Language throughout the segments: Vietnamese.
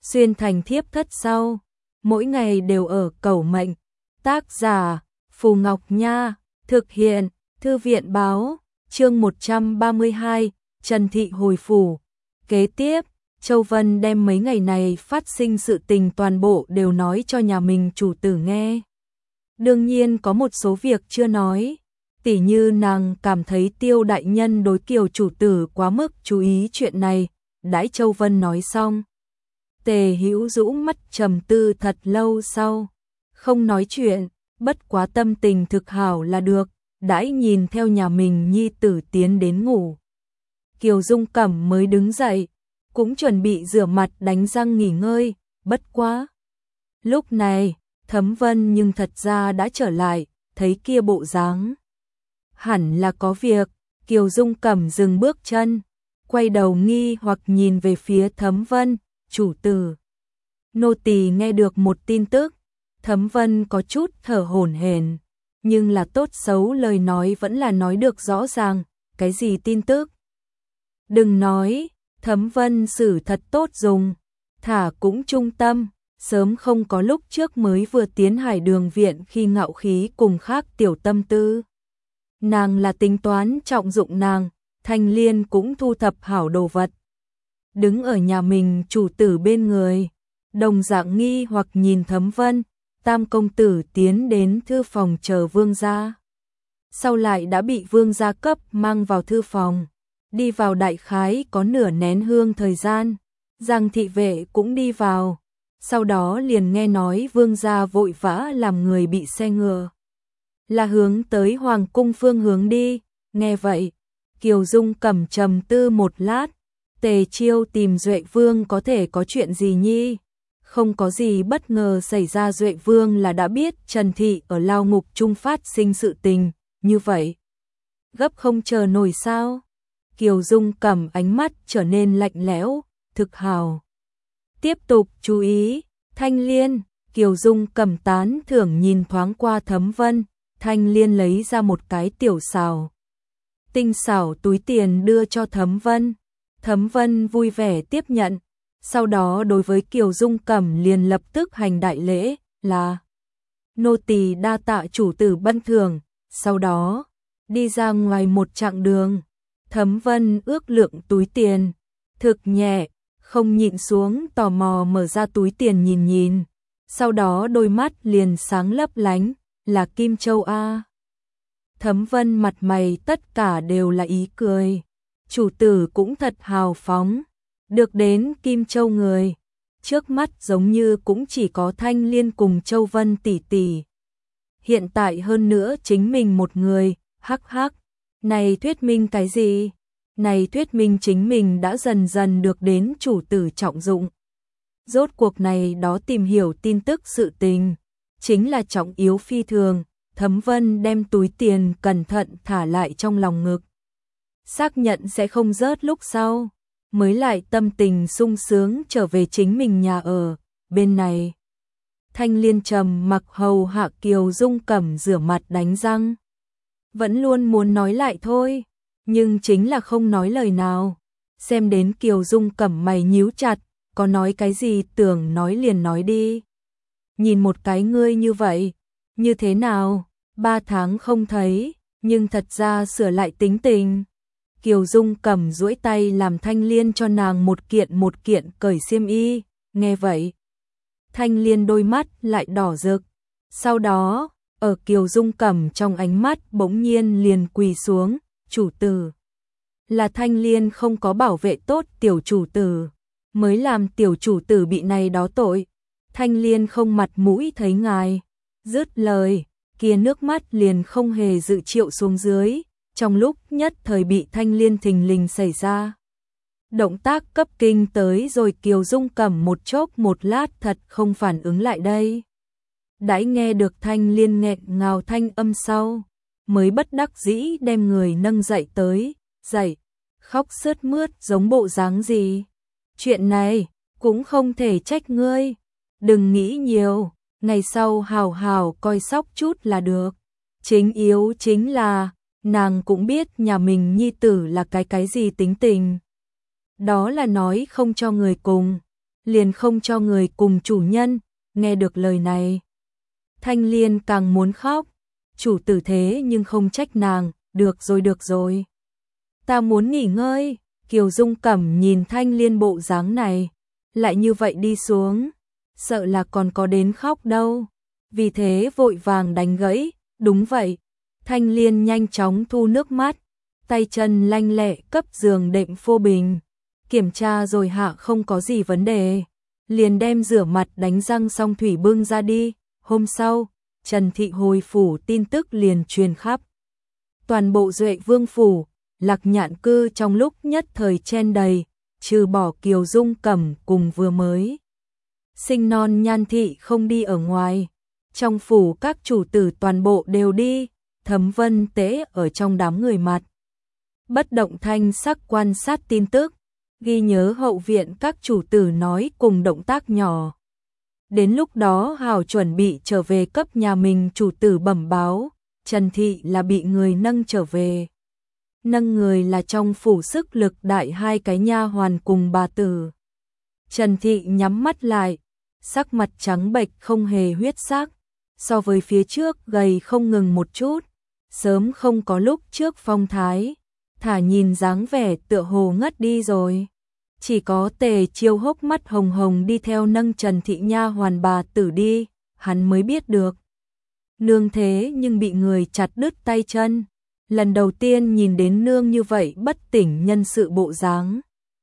xuyên thành thiếp thất sau, mỗi ngày đều ở cầu mệnh. Tác giả Phù Ngọc Nha, thực hiện Thư viện báo, chương 132, Trần Thị hồi phủ. Kế tiếp, Châu Vân đem mấy ngày này phát sinh sự tình toàn bộ đều nói cho nhà mình chủ tử nghe. Đương nhiên có một số việc chưa nói, tỉ như nàng cảm thấy Tiêu đại nhân đối Kiều chủ tử quá mức chú ý chuyện này. Đãi Châu Vân nói xong, Tề Hữu Dũ mắt trầm tư thật lâu sau, không nói chuyện, bất quá tâm tình thực hảo là được. Đãi nhìn theo nhà mình nhi tử tiến đến ngủ, Kiều Dung Cẩm mới đứng dậy, cũng chuẩn bị rửa mặt đánh răng nghỉ ngơi. Bất quá lúc này Thấm Vân nhưng thật ra đã trở lại, thấy kia bộ dáng hẳn là có việc. Kiều Dung Cẩm dừng bước chân, quay đầu nghi hoặc nhìn về phía Thấm Vân. Chủ tử, nô tỳ nghe được một tin tức. Thấm Vân có chút thở hổn hển, nhưng là tốt xấu lời nói vẫn là nói được rõ ràng. Cái gì tin tức? Đừng nói. Thấm Vân xử thật tốt dùng, thả cũng trung tâm, sớm không có lúc trước mới vừa tiến Hải Đường viện khi ngạo khí cùng khác tiểu tâm tư. Nàng là tính toán trọng dụng nàng. Thanh Liên cũng thu thập hảo đồ vật, đứng ở nhà mình chủ tử bên người, đồng dạng nghi hoặc nhìn Thấm Vân. Tam công tử tiến đến thư phòng chờ vương gia, sau lại đã bị vương gia cấp mang vào thư phòng. Đi vào đại khái có nửa nén hương thời gian, Giang thị vệ cũng đi vào, sau đó liền nghe nói vương gia vội vã làm người bị xe ngựa, là hướng tới hoàng cung phương hướng đi. Nghe vậy, Kiều Dung Cẩm trầm tư một lát. Tề Chiêu tìm Duệ Vương có thể có chuyện gì nhi? Không có gì bất ngờ xảy ra. Duệ Vương là đã biết Trần Thị ở lao ngục trung phát sinh sự tình, như vậy gấp không chờ nổi sao? Kiều Dung Cẩm ánh mắt trở nên lạnh lẽo. Thực hào, tiếp tục chú ý. Thanh Liên. Kiều Dung Cẩm tán thưởng nhìn thoáng qua Thấm Vân. Thanh Liên lấy ra một cái tiểu xào tinh xảo túi tiền đưa cho Thấm Vân. Thấm Vân vui vẻ tiếp nhận, sau đó đối với Kiều Dung Cẩm liền lập tức hành đại lễ, là nô tỳ đa tạ chủ tử ban thưởng. Sau đó đi ra ngoài một chặng đường. Thấm Vân ước lượng túi tiền, thực nhẹ, không nhịn xuống tò mò mở ra túi tiền nhìn nhìn, sau đó đôi mắt liền sáng lấp lánh, là Kim Châu a. Thấm Vân mặt mày tất cả đều là ý cười. Chủ tử cũng thật hào phóng, được đến Kim Châu người. Trước mắt giống như cũng chỉ có Thanh Liên cùng Châu Vân tỷ tỷ. Hiện tại hơn nữa chính mình một người, hắc hắc. Này thuyết minh cái gì? Này thuyết minh chính mình đã dần dần được đến chủ tử trọng dụng. Rốt cuộc này đó tìm hiểu tin tức sự tình, chính là trọng yếu phi thường. Thấm Vân đem túi tiền cẩn thận thả lại trong lòng ngực, xác nhận sẽ không rớt lúc sau, mới lại tâm tình sung sướng trở về chính mình nhà ở. Bên này, Thanh Liên trầm mặc hầu hạ Kiều Dung Cẩm rửa mặt đánh răng. Vẫn luôn muốn nói lại thôi, nhưng chính là không nói lời nào. Xem đến Kiều Dung Cẩm mày nhíu chặt, có nói cái gì tưởng nói liền nói đi. Nhìn một cái ngươi như vậy, như thế nào? 3 tháng không thấy, nhưng thật ra sửa lại tính tình. Kiều Dung Cẩm duỗi tay làm Thanh Liên cho nàng một kiện cởi xiêm y. Nghe vậy, Thanh Liên đôi mắt lại đỏ rực. Sau đó, ở Kiều Dung Cẩm trong ánh mắt bỗng nhiên liền quỳ xuống. Chủ tử, là Thanh Liên không có bảo vệ tốt tiểu chủ tử, mới làm tiểu chủ tử bị này đó tội. Thanh Liên không mặt mũi thấy ngài. Dứt lời, kia nước mắt liền không hề dự triệu xuống dưới. Trong lúc nhất thời bị Thanh Liên thình lình xảy ra động tác cấp kinh tới rồi, Kiều Dung Cẩm một chốc một lát thật không phản ứng lại đây. Đãi nghe được Thanh Liên nghẹn ngào thanh âm sau, mới bất đắc dĩ đem người nâng dậy tới, dậy, khóc sướt mướt giống bộ dáng gì. Chuyện này cũng không thể trách ngươi, đừng nghĩ nhiều, ngày sau hào hào coi sóc chút là được. Chính yếu chính là nàng cũng biết nhà mình nhi tử là cái gì tính tình. Đó là nói không cho người cùng, liền không cho người cùng chủ nhân. Nghe được lời này, Thanh Liên càng muốn khóc. Chủ tử thế nhưng không trách nàng. Được rồi. Ta muốn nghỉ ngơi. Kiều Dung Cẩm nhìn Thanh Liên bộ dáng này, lại như vậy đi xuống, sợ là còn có đến khóc đâu. Vì thế vội vàng đánh gãy. Đúng vậy. Thanh Liên nhanh chóng thu nước mắt, tay chân lanh lẹ cấp giường đệm phô bình, kiểm tra rồi hạ không có gì vấn đề, liền đem rửa mặt đánh răng xong thủy bưng ra đi. Hôm sau, Trần Thị hồi phủ tin tức liền truyền khắp toàn bộ Duệ Vương phủ. Lạc Nhạn cư trong lúc nhất thời chen đầy, trừ bỏ Kiều Dung Cẩm cùng vừa mới sinh non Nhan Thị không đi ở ngoài. Trong phủ các chủ tử toàn bộ đều đi. Thẩm Vân Tế ở trong đám người mặt bất động thanh sắc quan sát tin tức, ghi nhớ hậu viện các chủ tử nói cùng động tác nhỏ. Đến lúc đó hào chuẩn bị trở về cấp nhà mình chủ tử bẩm báo, Trần Thị là bị người nâng trở về. Nâng người là trong phủ sức lực đại 2 cái nha hoàn cùng bà tử. Trần Thị nhắm mắt lại, sắc mặt trắng bệch không hề huyết sắc, so với phía trước gầy không ngừng một chút, sớm không có lúc trước phong thái, thả nhìn dáng vẻ tựa hồ ngất đi rồi. Chỉ có Tề Chiêu hốc mắt hồng hồng đi theo nâng Trần Thị nha hoàn bà tử đi, hắn mới biết được. Nương thế nhưng bị người chặt đứt tay chân. Lần đầu tiên nhìn đến nương như vậy bất tỉnh nhân sự bộ dáng.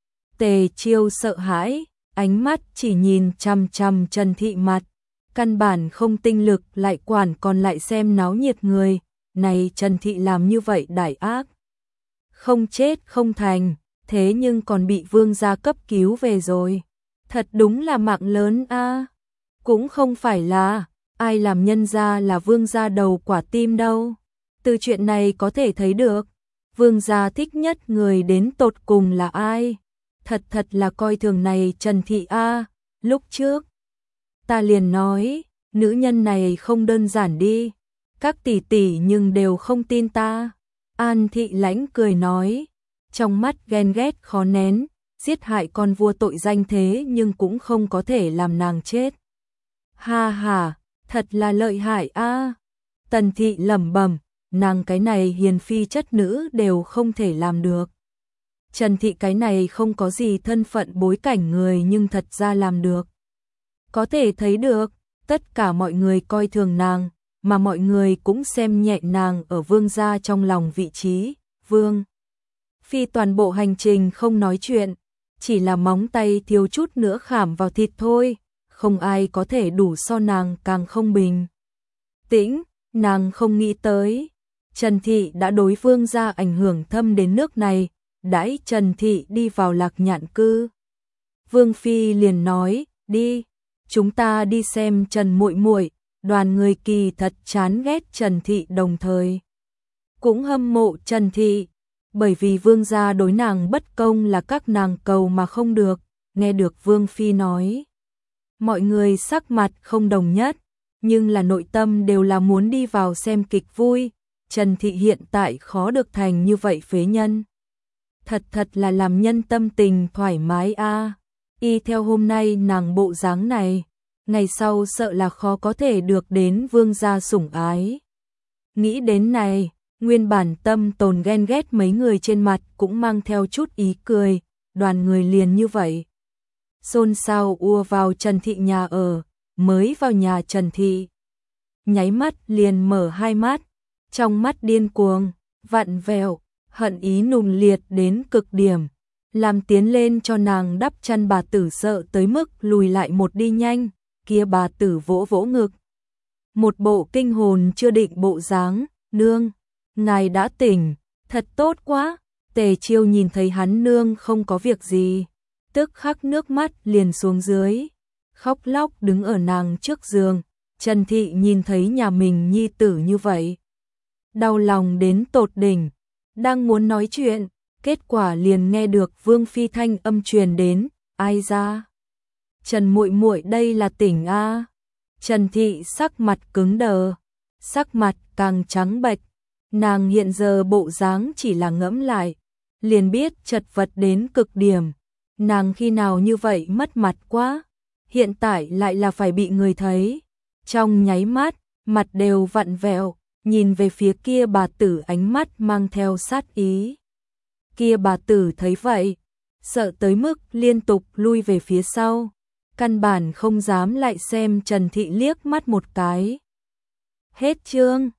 Tề Chiêu sợ hãi, ánh mắt chỉ nhìn chằm chằm Trần Thị mặt, căn bản không tinh lực lại quản còn lại xem náo nhiệt người. Này Trần Thị làm như vậy đại ác, không chết không thành, thế nhưng còn bị vương gia cấp cứu về rồi. Thật đúng là mạng lớn a. Cũng không phải là ai làm nhân gia là vương gia đầu quả tim đâu. Từ chuyện này có thể thấy được, vương gia thích nhất người đến tột cùng là ai. Thật là coi thường này Trần Thị a. Lúc trước ta liền nói, nữ nhân này không đơn giản đi. Các tỷ tỷ nhưng đều không tin ta. An Thị Lãnh cười nói, trong mắt ghen ghét khó nén, giết hại con vua tội danh thế nhưng cũng không có thể làm nàng chết. Ha ha, thật là lợi hại a. Tần Thị lẩm bẩm, nàng cái này hiền phi chất nữ đều không thể làm được. Trần Thị cái này không có gì thân phận bối cảnh người nhưng thật ra làm được. Có thể thấy được, tất cả mọi người coi thường nàng, mà mọi người cũng xem nhẹ nàng ở vương gia trong lòng vị trí. Vương phi toàn bộ hành trình không nói chuyện, chỉ là móng tay thiếu chút nữa khảm vào thịt thôi, không ai có thể đủ so nàng càng không bình tĩnh. Nàng không nghĩ tới Trần Thị đã đối vương gia ảnh hưởng thâm đến nước này. Đãi Trần Thị đi vào Lạc Nhạn cư, Vương phi liền nói, đi, chúng ta đi xem Trần muội muội. Đoàn người kỳ thật chán ghét Trần Thị, đồng thời cũng hâm mộ Trần Thị, bởi vì vương gia đối nàng bất công là các nàng cầu mà không được. Nghe được Vương phi nói, mọi người sắc mặt không đồng nhất, nhưng là nội tâm đều là muốn đi vào xem kịch vui. Trần Thị hiện tại khó được thành như vậy phế nhân, thật là làm nhân tâm tình thoải mái a. Y theo hôm nay nàng bộ dáng này, ngày sau sợ là khó có thể được đến vương gia sủng ái. Nghĩ đến này, nguyên bản tâm tồn ghen ghét mấy người trên mặt cũng mang theo chút ý cười. Đoàn người liền như vậy xôn xao ùa vào Trần Thị nhà ở. Mới vào nhà Trần Thị, nháy mắt liền mở hai mắt, trong mắt điên cuồng, vặn vẹo, hận ý nùng liệt đến cực điểm, làm tiến lên cho nàng đắp chăn bà tử sợ tới mức lùi lại một đi nhanh. Kia bà tử vỗ vỗ ngực, một bộ kinh hồn chưa định bộ dáng. Nương, ngài đã tỉnh, thật tốt quá. Tề Chiêu nhìn thấy hắn nương không có việc gì, tức khắc nước mắt liền xuống dưới, khóc lóc đứng ở nàng trước giường. Trần Thị nhìn thấy nhà mình nhi tử như vậy, đau lòng đến tột đỉnh, đang muốn nói chuyện, kết quả liền nghe được Vương phi thanh âm truyền đến, ai ra? Trần muội muội đây là tỉnh a. Trần Thị sắc mặt cứng đờ, sắc mặt càng trắng bệch. Nàng hiện giờ bộ dáng chỉ là ngẫm lại, liền biết chật vật đến cực điểm. nàng khi nào như vậy mất mặt quá, hiện tại lại là phải bị người thấy. Trong nháy mắt, mặt đều vặn vẹo, nhìn về phía kia bà tử ánh mắt mang theo sát ý. Kia bà tử thấy vậy, sợ tới mức liên tục lui về phía sau, căn bản không dám lại xem Trần Thị liếc mắt một cái. Hết chương.